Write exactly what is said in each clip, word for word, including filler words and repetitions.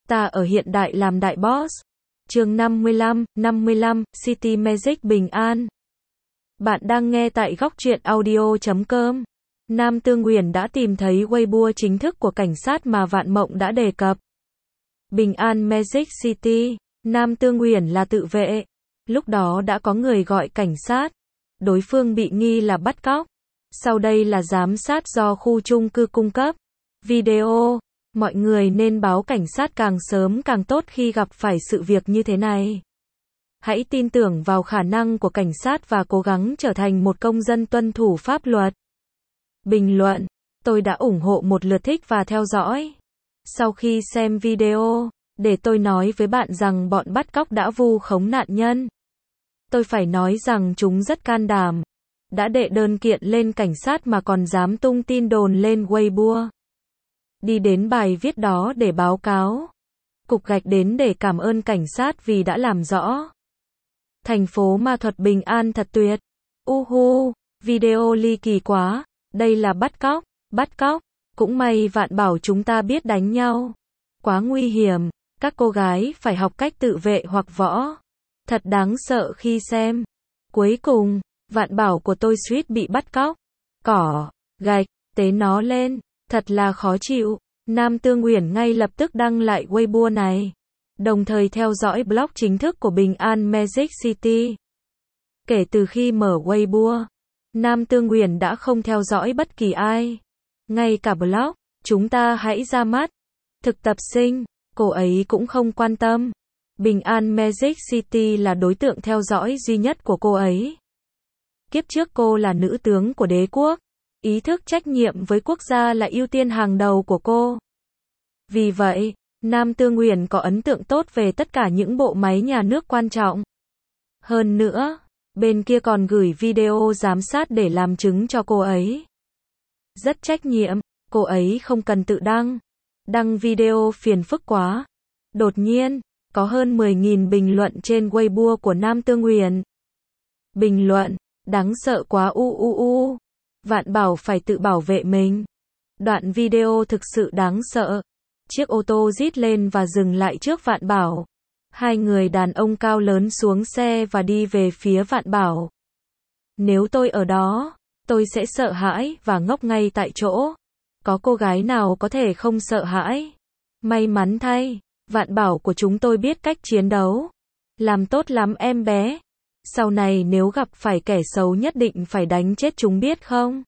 Ta ở hiện đại làm đại boss. Chương năm mươi lăm, năm mươi lăm, City Magic Bình An. Bạn đang nghe tại góc truyện audio chấm com. Nam Tương Uyển đã tìm thấy Weibo chính thức của cảnh sát mà Vạn Mộng đã đề cập. Bình An Magic City. Nam Tương Uyển là tự vệ. Lúc đó đã có người gọi cảnh sát. Đối phương bị nghi là bắt cóc. Sau đây là giám sát do khu chung cư cung cấp. Video. Mọi người nên báo cảnh sát càng sớm càng tốt khi gặp phải sự việc như thế này. Hãy tin tưởng vào khả năng của cảnh sát và cố gắng trở thành một công dân tuân thủ pháp luật. Bình luận. Tôi đã ủng hộ một lượt thích và theo dõi. Sau khi xem video, để tôi nói với bạn rằng bọn bắt cóc đã vu khống nạn nhân. Tôi phải nói rằng chúng rất can đảm. Đã đệ đơn kiện lên cảnh sát mà còn dám tung tin đồn lên Weibo. Đi đến bài viết đó để báo cáo. Cục gạch đến để cảm ơn cảnh sát vì đã làm rõ. Thành phố ma thuật bình an thật tuyệt. Uhu, video ly kỳ quá. Đây là bắt cóc, bắt cóc. Cũng may Vạn bảo chúng ta biết đánh nhau. Quá nguy hiểm, các cô gái phải học cách tự vệ hoặc võ. Thật đáng sợ khi xem. Cuối cùng, Vạn bảo của tôi suýt bị bắt cóc. Cỏ, gạch, tế nó lên. Thật là khó chịu. Nam Tương Uyển ngay lập tức đăng lại Weibo này. Đồng thời theo dõi blog chính thức của Bình An Magic City. Kể từ khi mở Weibo, Nam Tương Uyển đã không theo dõi bất kỳ ai. Ngay cả blog, chúng ta hãy ra mắt. Thực tập sinh, cô ấy cũng không quan tâm. Bình An Magic City là đối tượng theo dõi duy nhất của cô ấy. Kiếp trước cô là nữ tướng của đế quốc. Ý thức trách nhiệm với quốc gia là ưu tiên hàng đầu của cô. Vì vậy, Nam Tương Uyển có ấn tượng tốt về tất cả những bộ máy nhà nước quan trọng. Hơn nữa, bên kia còn gửi video giám sát để làm chứng cho cô ấy. Rất trách nhiệm, cô ấy không cần tự đăng. Đăng video phiền phức quá. Đột nhiên, có hơn mười nghìn bình luận trên Weibo của Nam Tương Uyển. Bình luận, đáng sợ quá u u u. Vạn bảo phải tự bảo vệ mình. Đoạn video thực sự đáng sợ. Chiếc ô tô rít lên và dừng lại trước Vạn bảo. Hai người đàn ông cao lớn xuống xe và đi về phía Vạn bảo. Nếu tôi ở đó, tôi sẽ sợ hãi và ngốc ngay tại chỗ. Có cô gái nào có thể không sợ hãi? May mắn thay, Vạn bảo của chúng tôi biết cách chiến đấu. Làm tốt lắm em bé. Sau này nếu gặp phải kẻ xấu nhất định phải đánh chết chúng biết không?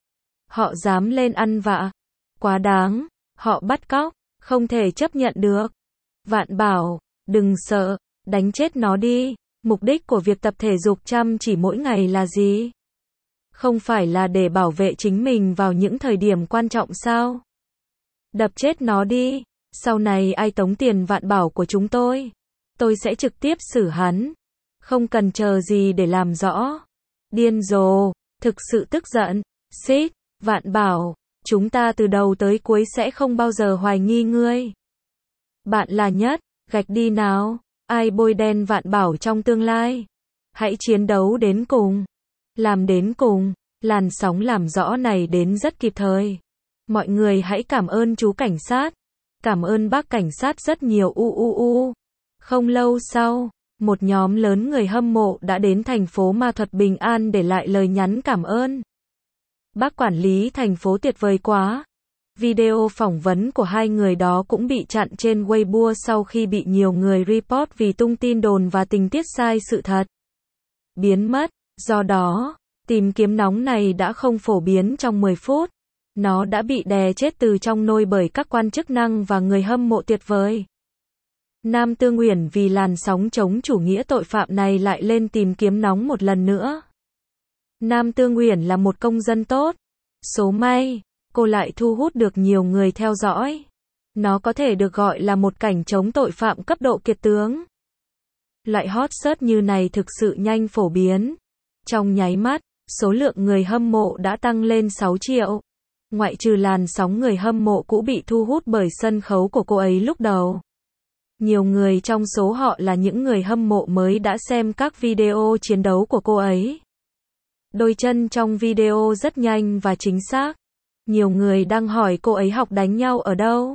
Họ dám lên ăn vạ. Quá đáng. Họ bắt cóc. Không thể chấp nhận được. Vạn bảo, đừng sợ. Đánh chết nó đi. Mục đích của việc tập thể dục chăm chỉ mỗi ngày là gì? Không phải là để bảo vệ chính mình vào những thời điểm quan trọng sao? Đập chết nó đi. Sau này ai tống tiền Vạn bảo của chúng tôi, tôi sẽ trực tiếp xử hắn. Không cần chờ gì để làm rõ. Điên rồ, thực sự tức giận. Xít, Vạn bảo, chúng ta từ đầu tới cuối sẽ không bao giờ hoài nghi ngươi. Bạn là nhất, gạch đi nào. Ai bôi đen Vạn bảo trong tương lai? Hãy chiến đấu đến cùng. Làm đến cùng. Làn sóng làm rõ này đến rất kịp thời. Mọi người hãy cảm ơn chú cảnh sát. Cảm ơn bác cảnh sát rất nhiều u u u. Không lâu sau, một nhóm lớn người hâm mộ đã đến thành phố ma thuật Bình An để lại lời nhắn cảm ơn. Bác quản lý thành phố tuyệt vời quá. Video phỏng vấn của hai người đó cũng bị chặn trên Weibo sau khi bị nhiều người report vì tung tin đồn và tình tiết sai sự thật. Biến mất. Do đó, tìm kiếm nóng này đã không phổ biến trong mười phút. Nó đã bị đè chết từ trong nôi bởi các quan chức năng và người hâm mộ tuyệt vời. Nam Tương Uyển vì làn sóng chống chủ nghĩa tội phạm này lại lên tìm kiếm nóng một lần nữa. Nam Tương Uyển là một công dân tốt. Số may, cô lại thu hút được nhiều người theo dõi. Nó có thể được gọi là một cảnh chống tội phạm cấp độ kiệt tướng. Loại hot search như này thực sự nhanh phổ biến. Trong nháy mắt, số lượng người hâm mộ đã tăng lên sáu triệu. Ngoại trừ làn sóng người hâm mộ cũ bị thu hút bởi sân khấu của cô ấy lúc đầu. Nhiều người trong số họ là những người hâm mộ mới đã xem các video chiến đấu của cô ấy. Đôi chân trong video rất nhanh và chính xác. Nhiều người đang hỏi cô ấy học đánh nhau ở đâu.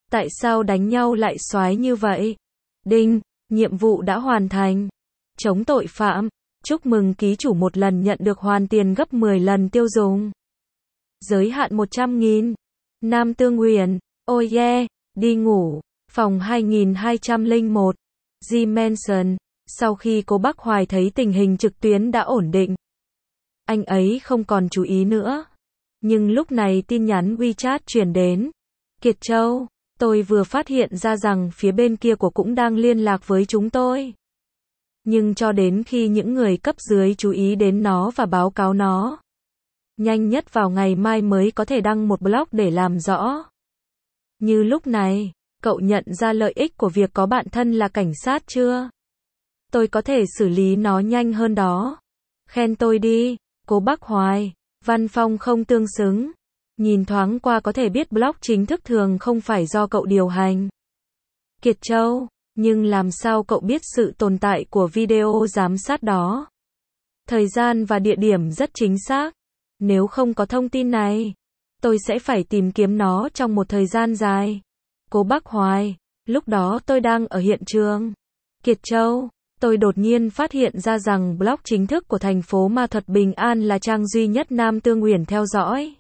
Tại sao đánh nhau lại xoái như vậy? Đinh, nhiệm vụ đã hoàn thành. Chống tội phạm. Chúc mừng ký chủ một lần nhận được hoàn tiền gấp mười lần tiêu dùng. Giới hạn một trăm nghìn. Nam Tương Huyền. Oh yeah, đi ngủ. Phòng hai nghìn hai trăm lẻ một. G-Mansion. Sau khi cô Bắc Hoài thấy tình hình trực tuyến đã ổn định, anh ấy không còn chú ý nữa. Nhưng lúc này tin nhắn WeChat truyền đến. Kiệt Châu, tôi vừa phát hiện ra rằng phía bên kia của cũng đang liên lạc với chúng tôi. Nhưng cho đến khi những người cấp dưới chú ý đến nó và báo cáo nó, nhanh nhất vào ngày mai mới có thể đăng một blog để làm rõ. Như lúc này, cậu nhận ra lợi ích của việc có bạn thân là cảnh sát chưa? Tôi có thể xử lý nó nhanh hơn đó. Khen tôi đi, cô Bắc Hoài. Văn phong không tương xứng. Nhìn thoáng qua có thể biết blog chính thức thường không phải do cậu điều hành. Kiệt Châu, nhưng làm sao cậu biết sự tồn tại của video giám sát đó? Thời gian và địa điểm rất chính xác. Nếu không có thông tin này, tôi sẽ phải tìm kiếm nó trong một thời gian dài. Cô Bắc Hoài, lúc đó tôi đang ở hiện trường. Kiệt Châu, tôi đột nhiên phát hiện ra rằng blog chính thức của thành phố Ma Thuật Bình An là trang duy nhất Nam Tương Uyển theo dõi.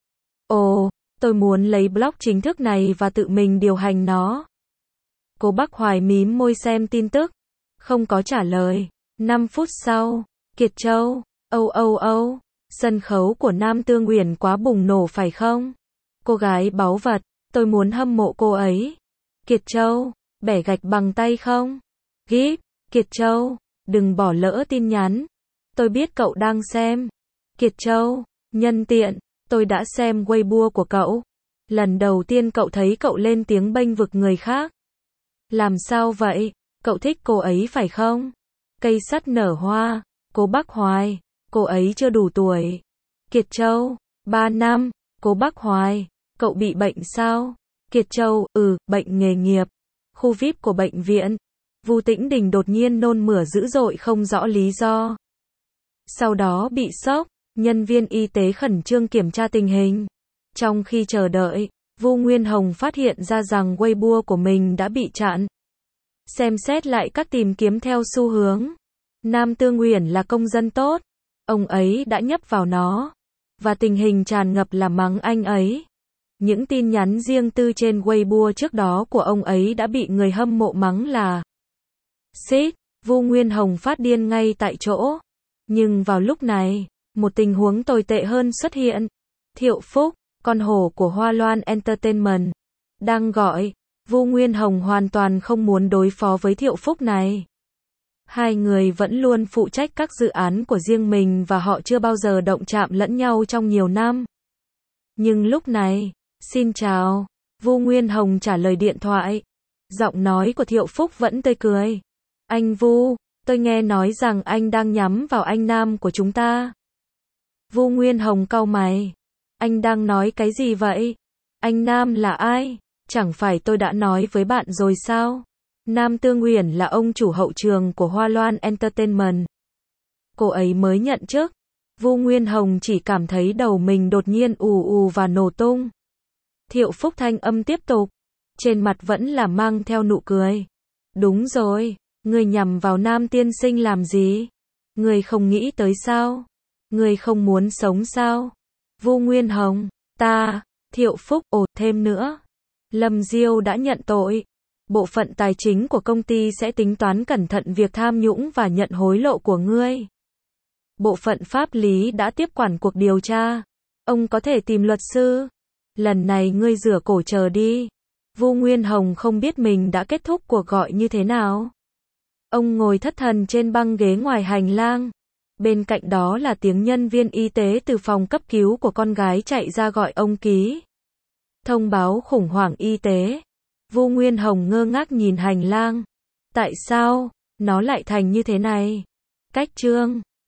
Ồ, tôi muốn lấy blog chính thức này và tự mình điều hành nó. Cô Bắc Hoài mím môi xem tin tức. Không có trả lời. năm phút sau, Kiệt Châu, âu âu âu, sân khấu của Nam Tương Uyển quá bùng nổ phải không? Cô gái báu vật, tôi muốn hâm mộ cô ấy. Kiệt Châu, bẻ gạch bằng tay không? Gíp, Kiệt Châu, đừng bỏ lỡ tin nhắn. Tôi biết cậu đang xem. Kiệt Châu, nhân tiện, tôi đã xem Weibo của cậu. Lần đầu tiên cậu thấy cậu lên tiếng bênh vực người khác. Làm sao vậy? Cậu thích cô ấy phải không? Cây sắt nở hoa. Cô Bắc Hoài, cô ấy chưa đủ tuổi. Kiệt Châu, ba năm. Cô Bắc Hoài, cậu bị bệnh sao? Kiệt Châu, ừ, bệnh nghề nghiệp. Khu vi ai pi của bệnh viện. Vu Tĩnh Đình đột nhiên nôn mửa dữ dội không rõ lý do. Sau đó bị sốc, nhân viên y tế khẩn trương kiểm tra tình hình. Trong khi chờ đợi, Vu Nguyên Hồng phát hiện ra rằng Weibo của mình đã bị chặn. Xem xét lại các tìm kiếm theo xu hướng. Nam Tương Uyển là công dân tốt. Ông ấy đã nhấp vào nó. Và tình hình tràn ngập là mắng anh ấy. Những tin nhắn riêng tư trên Weibo trước đó của ông ấy đã bị người hâm mộ mắng là xít. Vu Nguyên Hồng phát điên ngay tại chỗ. Nhưng vào lúc này, một tình huống tồi tệ hơn xuất hiện. Thiệu Phúc, con hổ của Hoa Loan Entertainment, đang gọi. Vu Nguyên Hồng hoàn toàn không muốn đối phó với Thiệu Phúc này. Hai người vẫn luôn phụ trách các dự án của riêng mình và họ chưa bao giờ động chạm lẫn nhau trong nhiều năm. Nhưng lúc này, xin chào, Vu Nguyên Hồng trả lời điện thoại. Giọng nói của Thiệu Phúc vẫn tươi cười. Anh Vu, tôi nghe nói rằng anh đang nhắm vào anh Nam của chúng ta. Vu Nguyên Hồng cau mày. Anh đang nói cái gì vậy? Anh Nam là ai? Chẳng phải tôi đã nói với bạn rồi sao? Nam Tương Uyển là ông chủ hậu trường của Hoa Loan Entertainment. Cô ấy mới nhận chức. Vu Nguyên Hồng chỉ cảm thấy đầu mình đột nhiên ù ù và nổ tung. Thiệu Phúc thanh âm tiếp tục. Trên mặt vẫn là mang theo nụ cười. Đúng rồi, người nhằm vào Nam tiên sinh làm gì? Người không nghĩ tới sao? Người không muốn sống sao? Vu Nguyên Hồng, ta, Thiệu Phúc, ồ, thêm nữa. Lâm Diêu đã nhận tội. Bộ phận tài chính của công ty sẽ tính toán cẩn thận việc tham nhũng và nhận hối lộ của ngươi. Bộ phận pháp lý đã tiếp quản cuộc điều tra. Ông có thể tìm luật sư. Lần này ngươi rửa cổ chờ đi. Vu Nguyên Hồng không biết mình đã kết thúc cuộc gọi như thế nào. Ông ngồi thất thần trên băng ghế ngoài hành lang. Bên cạnh đó là tiếng nhân viên y tế từ phòng cấp cứu của con gái chạy ra gọi ông ký thông báo khủng hoảng y tế. Vu Nguyên Hồng ngơ ngác nhìn hành lang. Tại sao nó lại thành như thế này? Cách chương